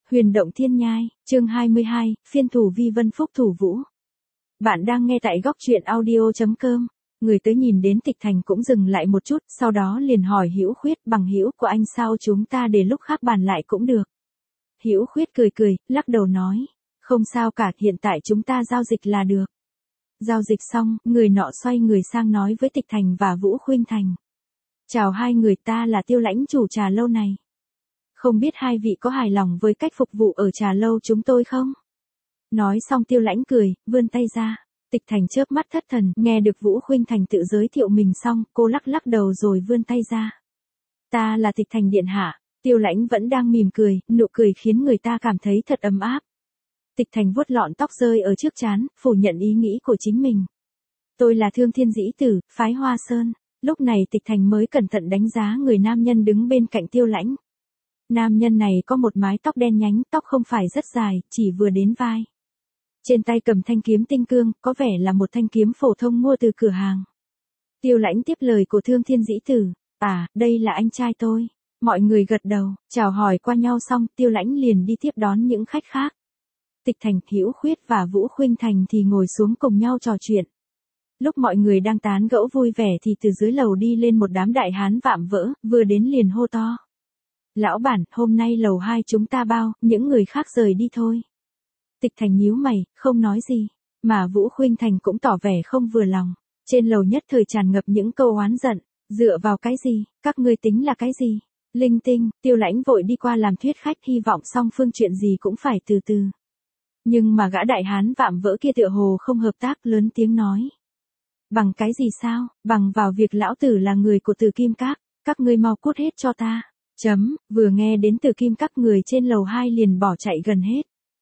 Huyền động thiên nhai, chương 22, phiên thủ vi vân phúc thủ vũ. Bạn đang nghe tại góc truyện audio.com. Người tới nhìn đến Tịch Thành cũng dừng lại một chút, sau đó liền hỏi Hữu Khuyết, bằng hữu của anh sao chúng ta để lúc khác bàn lại cũng được. Hữu Khuyết cười cười, lắc đầu nói, không sao cả, hiện tại chúng ta giao dịch là được. Giao dịch xong, người nọ xoay người sang nói với Tịch Thành và Vũ Khuynh Thành. Chào hai người, ta là Tiêu lãnh chủ trà lâu này. Không biết hai vị có hài lòng với cách phục vụ ở trà lâu chúng tôi không? Nói xong Tiêu lãnh cười, vươn tay ra. Tịch Thành chớp mắt thất thần, nghe được Vũ Khuynh Thành tự giới thiệu mình xong, cô lắc lắc đầu rồi vươn tay ra. Ta là Tịch Thành điện hạ. Tiêu lãnh vẫn đang mỉm cười, nụ cười khiến người ta cảm thấy thật ấm áp. Tịch Thành vuốt lọn tóc rơi ở trước trán, phủ nhận ý nghĩ của chính mình. Tôi là Thương Thiên Dĩ Tử, phái Hoa Sơn. Lúc này Tịch Thành mới cẩn thận đánh giá người nam nhân đứng bên cạnh Tiêu lãnh. Nam nhân này có một mái tóc đen nhánh, tóc không phải rất dài, chỉ vừa đến vai. Trên tay cầm thanh kiếm tinh cương, có vẻ là một thanh kiếm phổ thông mua từ cửa hàng. Tiêu lãnh tiếp lời của Thương Thiên Dĩ Tử. À, đây là anh trai tôi. Mọi người gật đầu, chào hỏi qua nhau xong, Tiêu lãnh liền đi tiếp đón những khách khác. Tịch Thành, Hữu Khuyết và Vũ Khuynh Thành thì ngồi xuống cùng nhau trò chuyện. Lúc mọi người đang tán gẫu vui vẻ thì từ dưới lầu đi lên một đám đại hán vạm vỡ, vừa đến liền hô to. Lão bản, hôm nay lầu 2 chúng ta bao, những người khác rời đi thôi. Tịch Thành nhíu mày, không nói gì, mà Vũ Khuynh Thành cũng tỏ vẻ không vừa lòng. Trên lầu nhất thời tràn ngập những câu oán giận, dựa vào cái gì, các ngươi tính là cái gì? Linh tinh, Tiêu lãnh vội đi qua làm thuyết khách, hy vọng song phương chuyện gì cũng phải từ từ. Nhưng mà gã đại hán vạm vỡ kia tựa hồ không hợp tác, lớn tiếng nói. Bằng cái gì sao, bằng vào việc lão tử là người của Từ Kim Các ngươi mau cút hết cho ta. Vừa nghe đến Từ Kim Các, người trên lầu 2 liền bỏ chạy gần hết.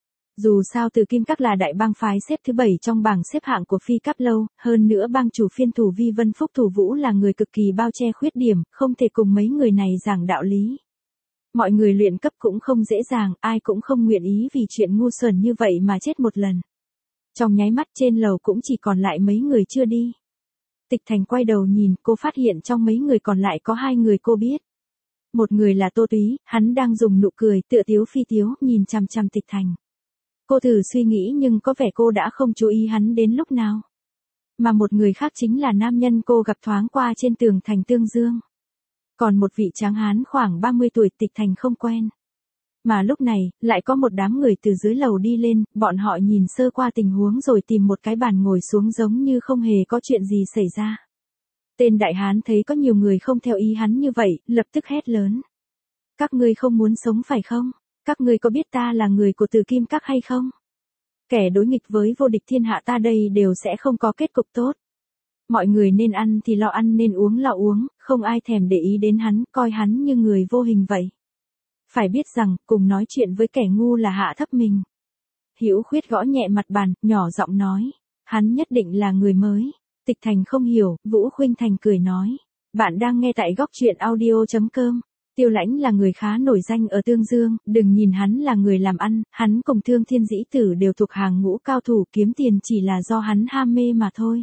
Dù sao Từ Kim Các là đại bang phái xếp thứ 7 trong bảng xếp hạng của Phi Cáp Lâu, hơn nữa bang chủ phiên thủ Vi Vân Phúc Thủ Vũ là người cực kỳ bao che khuyết điểm, không thể cùng mấy người này giảng đạo lý. Mọi người luyện cấp cũng không dễ dàng, ai cũng không nguyện ý vì chuyện ngu xuẩn như vậy mà chết một lần. Trong nháy mắt trên lầu cũng chỉ còn lại mấy người chưa đi. Tịch Thành quay đầu nhìn, cô phát hiện trong mấy người còn lại có hai người cô biết. Một người là Tô Túy, hắn đang dùng nụ cười tựa tiếu phi tiếu nhìn chằm chằm Tịch Thành. Cô thử suy nghĩ nhưng có vẻ cô đã không chú ý hắn đến lúc nào. Mà một người khác chính là nam nhân cô gặp thoáng qua trên tường thành Tương Dương. Còn một vị tráng hán khoảng 30 tuổi Tịch Thành không quen. Mà lúc này, lại có một đám người từ dưới lầu đi lên, bọn họ nhìn sơ qua tình huống rồi tìm một cái bàn ngồi xuống giống như không hề có chuyện gì xảy ra. Tên đại hán thấy có nhiều người không theo ý hắn như vậy, lập tức hét lớn. Các ngươi không muốn sống phải không? Các ngươi có biết ta là người của Từ Kim Các hay không? Kẻ đối nghịch với vô địch thiên hạ ta đây đều sẽ không có kết cục tốt. Mọi người nên ăn thì lo ăn, nên uống lo uống, không ai thèm để ý đến hắn, coi hắn như người vô hình vậy. Phải biết rằng, cùng nói chuyện với kẻ ngu là hạ thấp mình. Hữu Khuyết gõ nhẹ mặt bàn, nhỏ giọng nói. Hắn nhất định là người mới. Tịch Thành không hiểu, Vũ Khuynh Thành cười nói. Bạn đang nghe tại góc truyện audio.com. Tiêu lãnh là người khá nổi danh ở Tương Dương, đừng nhìn hắn là người làm ăn, hắn cùng Thương Thiên Dĩ Tử đều thuộc hàng ngũ cao thủ, kiếm tiền chỉ là do hắn ham mê mà thôi.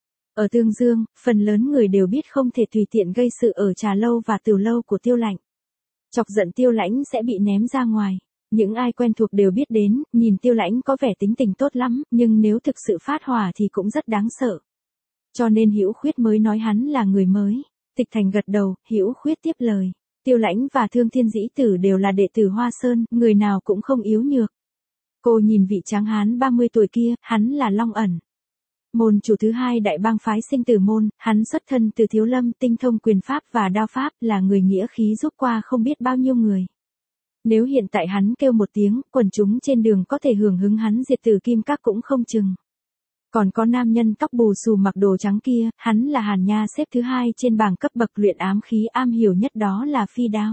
Ở Tương Dương, phần lớn người đều biết không thể tùy tiện gây sự ở trà lâu và tửu lâu của Tiêu lãnh. Chọc giận Tiêu lãnh sẽ bị ném ra ngoài. Những ai quen thuộc đều biết đến, nhìn Tiêu lãnh có vẻ tính tình tốt lắm, nhưng nếu thực sự phát hỏa thì cũng rất đáng sợ. Cho nên Hữu Khuyết mới nói hắn là người mới. Tịch Thành gật đầu, Hữu Khuyết tiếp lời. Tiêu lãnh và Thương Thiên Dĩ Tử đều là đệ tử Hoa Sơn, người nào cũng không yếu nhược. Cô nhìn vị tráng hán 30 tuổi kia, hắn là Long Ẩn. Môn chủ thứ hai đại bang phái Sinh Tử môn, hắn xuất thân từ Thiếu Lâm, tinh thông quyền pháp và đao pháp, là người nghĩa khí giúp qua không biết bao nhiêu người. Nếu hiện tại hắn kêu một tiếng, quần chúng trên đường có thể hưởng hứng hắn diệt Từ Kim Các cũng không chừng. Còn có nam nhân tóc bù xù mặc đồ trắng kia, hắn là Hàn Nha xếp thứ 2 trên bảng cấp bậc luyện ám khí, am hiểu nhất đó là phi đao.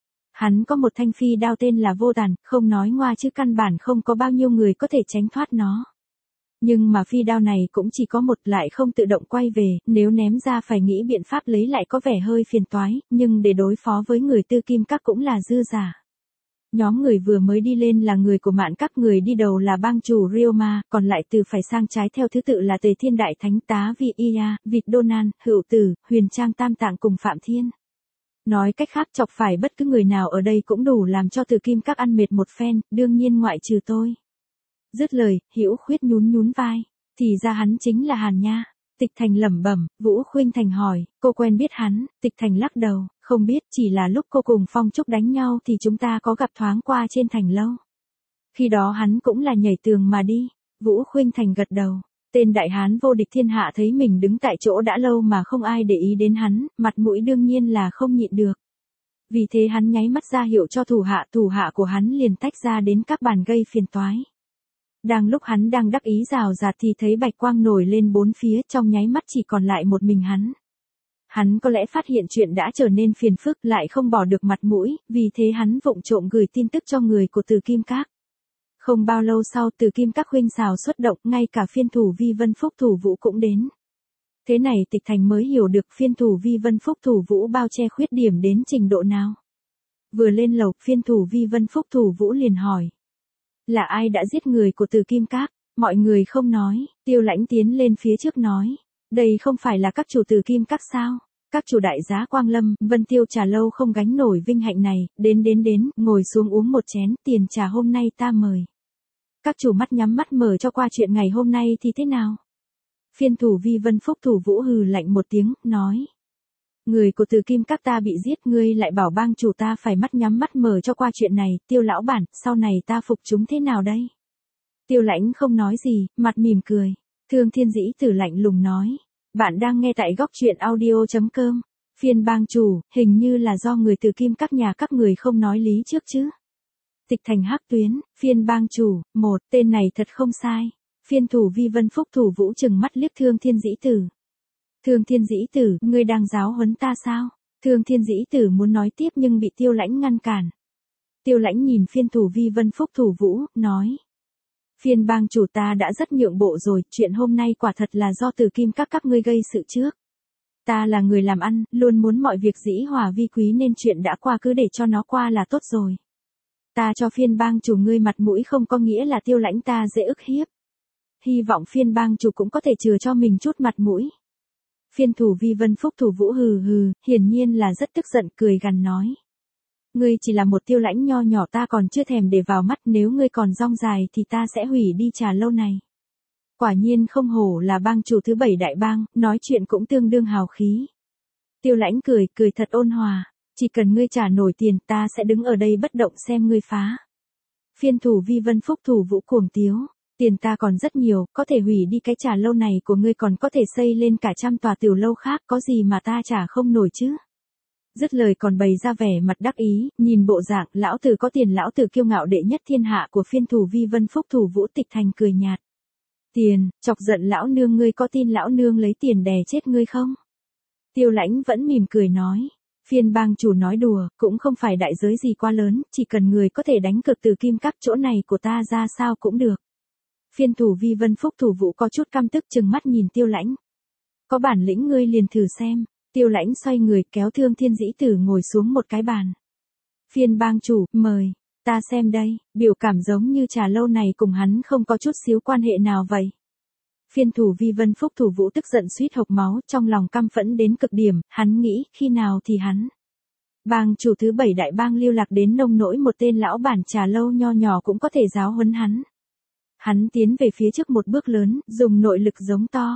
Hắn có một thanh phi đao tên là Vô Tàn, không nói ngoa chứ căn bản không có bao nhiêu người có thể tránh thoát nó. Nhưng mà phi đao này cũng chỉ có một, lại không tự động quay về, nếu ném ra phải nghĩ biện pháp lấy lại có vẻ hơi phiền toái, nhưng để đối phó với người Từ Kim Các cũng là dư giả. Nhóm người vừa mới đi lên là người của Mạn Các, người đi đầu là bang chủ Ryoma, còn lại từ phải sang trái theo thứ tự là Tề Thiên Đại Thánh, Tá Vi Ia, Vịt Đô Nan, Hữu Tử, Huyền Trang Tam Tạng cùng Phạm Thiên. Nói cách khác chọc phải bất cứ người nào ở đây cũng đủ làm cho Từ Kim Các ăn mệt một phen, đương nhiên ngoại trừ tôi. Dứt lời, Hữu Khuyết nhún nhún vai, thì ra hắn chính là Hàn Nha. Tịch Thành lẩm bẩm, Vũ Khuynh Thành hỏi, cô quen biết hắn, Tịch Thành lắc đầu, không biết, chỉ là lúc cô cùng Phong Trúc đánh nhau thì chúng ta có gặp thoáng qua trên thành lâu. Khi đó hắn cũng là nhảy tường mà đi. Vũ Khuynh Thành gật đầu. Tên đại hán vô địch thiên hạ thấy mình đứng tại chỗ đã lâu mà không ai để ý đến hắn, mặt mũi đương nhiên là không nhịn được. Vì thế hắn nháy mắt ra hiệu cho thủ hạ của hắn liền tách ra đến các bàn gây phiền toái. Đang lúc hắn đang đắc ý rào rạt thì thấy bạch quang nổi lên bốn phía, trong nháy mắt chỉ còn lại một mình hắn. Hắn có lẽ phát hiện chuyện đã trở nên phiền phức, lại không bỏ được mặt mũi, vì thế hắn vụng trộm gửi tin tức cho người của Từ Kim Các. Không bao lâu sau Từ Kim Các huynh xào xuất động, ngay cả phiên thủ Vi Vân Phúc Thủ Vũ cũng đến. Thế này Tịch Thành mới hiểu được phiên thủ Vi Vân Phúc Thủ Vũ bao che khuyết điểm đến trình độ nào. Vừa lên lầu, phiên thủ Vi Vân Phúc Thủ Vũ liền hỏi. Là ai đã giết người của Từ Kim Các? Mọi người không nói, Tiêu Lãnh tiến lên phía trước nói. Đây không phải là các chủ Từ Kim Các sao? Các chủ đại giá Quang Lâm, Vân Tiêu Trà Lâu không gánh nổi vinh hạnh này, đến, ngồi xuống uống một chén, tiền trà hôm nay ta mời. Các chủ mắt nhắm mắt mở cho qua chuyện ngày hôm nay thì thế nào? Phiên thủ Vi Vân Phúc Thủ Vũ hừ lạnh một tiếng, nói. Người của Từ Kim Các ta bị giết, ngươi lại bảo bang chủ ta phải mắt nhắm mắt mở cho qua chuyện này, Tiêu lão bản, sau này ta phục chúng thế nào đây? Tiêu Lãnh không nói gì, mặt mỉm cười. Thương Thiên Dĩ Tử lạnh lùng nói. Bạn đang nghe tại góc truyện audio.com. Phiên bang chủ, hình như là do người Từ Kim Các nhà các người không nói lý trước chứ. Tịch Thành Hắc Tuyến, phiên bang chủ, một, tên này thật không sai. Phiên thủ Vi Vân Phúc Thủ Vũ trừng mắt liếc Thương Thiên Dĩ Tử. Thương Thiên Dĩ Tử, ngươi đang giáo huấn ta sao? Thương Thiên Dĩ Tử muốn nói tiếp nhưng bị Tiêu Lãnh ngăn cản. Tiêu Lãnh nhìn phiên thủ Vi Vân Phúc Thủ Vũ, nói. Phiên bang chủ ta đã rất nhượng bộ rồi, chuyện hôm nay quả thật là do Từ Kim các ngươi gây sự trước. Ta là người làm ăn, luôn muốn mọi việc dĩ hòa vi quý nên chuyện đã qua cứ để cho nó qua là tốt rồi. Ta cho phiên bang chủ ngươi mặt mũi không có nghĩa là Tiêu Lãnh ta dễ ức hiếp. Hy vọng phiên bang chủ cũng có thể chừa cho mình chút mặt mũi. Phiên thủ Vi Vân Phúc Thủ Vũ hừ hừ, hiển nhiên là rất tức giận, cười gằn nói. Ngươi chỉ là một Tiêu Lãnh nho nhỏ, ta còn chưa thèm để vào mắt, nếu ngươi còn rong dài thì ta sẽ hủy đi Trà Lâu này. Quả nhiên không hổ là bang chủ thứ 7 đại bang, nói chuyện cũng tương đương hào khí. Tiêu Lãnh cười thật ôn hòa, chỉ cần ngươi trả nổi tiền ta sẽ đứng ở đây bất động xem ngươi phá. Phiên thủ Vi Vân Phúc Thủ Vũ cuồng tiếu. Tiền ta còn rất nhiều, có thể hủy đi cái Trà Lâu này của ngươi, còn có thể xây lên cả 100 tòa tiểu lâu khác, có gì mà ta trả không nổi chứ. Dứt lời còn bày ra vẻ mặt đắc ý, nhìn bộ dạng lão tử có tiền, lão tử kiêu ngạo đệ nhất thiên hạ của phiên thủ Vi Vân Phúc Thủ Vũ. Tịch Thành cười nhạt. Tiền, chọc giận lão nương, ngươi có tin lão nương lấy tiền đè chết ngươi không? Tiêu Lãnh vẫn mỉm cười nói. Phiên bang chủ nói đùa, cũng không phải đại giới gì quá lớn, chỉ cần người có thể đánh cược Từ Kim Các chỗ này của ta ra sao cũng được. Phiên thủ Vi Vân Phúc Thủ Vũ có chút căm tức trừng mắt nhìn Tiêu Lãnh. Có bản lĩnh ngươi liền thử xem. Tiêu Lãnh xoay người kéo Thương Thiên Dĩ Tử ngồi xuống một cái bàn. Phiên bang chủ, mời, ta xem đây, biểu cảm giống như Trà Lâu này cùng hắn không có chút xíu quan hệ nào vậy. Phiên thủ Vi Vân Phúc Thủ Vũ tức giận suýt hộc máu, trong lòng căm phẫn đến cực điểm, hắn nghĩ, khi nào thì hắn. Bang chủ thứ 7 đại bang lưu lạc đến nông nỗi một tên lão bản Trà Lâu nho nhỏ cũng có thể giáo huấn hắn. Hắn tiến về phía trước một bước lớn, dùng nội lực giống to.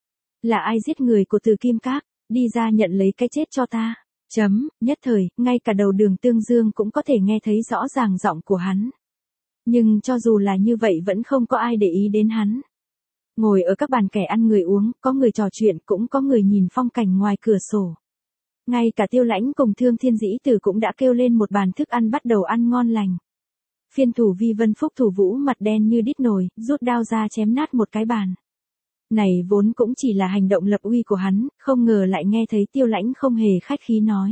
Là ai giết người của Từ Kim Các? Đi ra nhận lấy cái chết cho ta. Nhất thời, ngay cả đầu Đường Tương Dương cũng có thể nghe thấy rõ ràng giọng của hắn. Nhưng cho dù là như vậy vẫn không có ai để ý đến hắn. Ngồi ở các bàn kẻ ăn người uống, có người trò chuyện, cũng có người nhìn phong cảnh ngoài cửa sổ. Ngay cả Tiêu Lãnh cùng Thương Thiên Dĩ Tử cũng đã kêu lên một bàn thức ăn bắt đầu ăn ngon lành. Phiên thủ Vi Vân Phúc Thủ Vũ mặt đen như đít nồi, rút đao ra chém nát một cái bàn. Này vốn cũng chỉ là hành động lập uy của hắn, không ngờ lại nghe thấy Tiêu Lãnh không hề khách khí nói.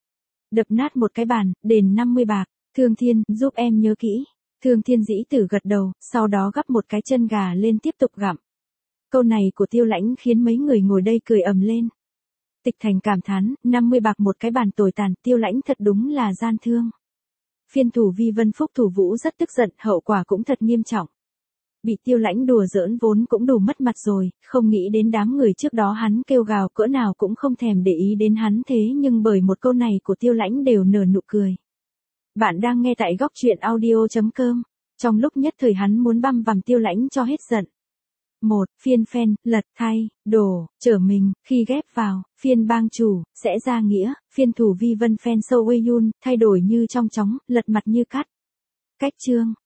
Đập nát một cái bàn, đền 50 bạc, Thương Thiên, giúp em nhớ kỹ. Thương Thiên Dĩ Tử gật đầu, sau đó gắp một cái chân gà lên tiếp tục gặm. Câu này của Tiêu Lãnh khiến mấy người ngồi đây cười ầm lên. Tịch Thành cảm thán, 50 bạc một cái bàn tồi tàn, Tiêu Lãnh thật đúng là gian thương. Phiên thủ Vi Vân Phúc Thủ Vũ rất tức giận, hậu quả cũng thật nghiêm trọng. Bị Tiêu Lãnh đùa giỡn vốn cũng đủ mất mặt rồi, không nghĩ đến đám người trước đó hắn kêu gào cỡ nào cũng không thèm để ý đến hắn, thế nhưng bởi một câu này của Tiêu Lãnh đều nở nụ cười. Bạn đang nghe tại góc truyện audio.com. Trong lúc nhất thời hắn muốn băm vằm Tiêu Lãnh cho hết giận. 1. Phiên phen, lật, thay, đổ, trở mình, khi ghép vào, phiên bang chủ, sẽ ra nghĩa, phiên thủ vi vân phen sâu Wei Yun, thay đổi như trong chóng, lật mặt như cắt. Cách chương.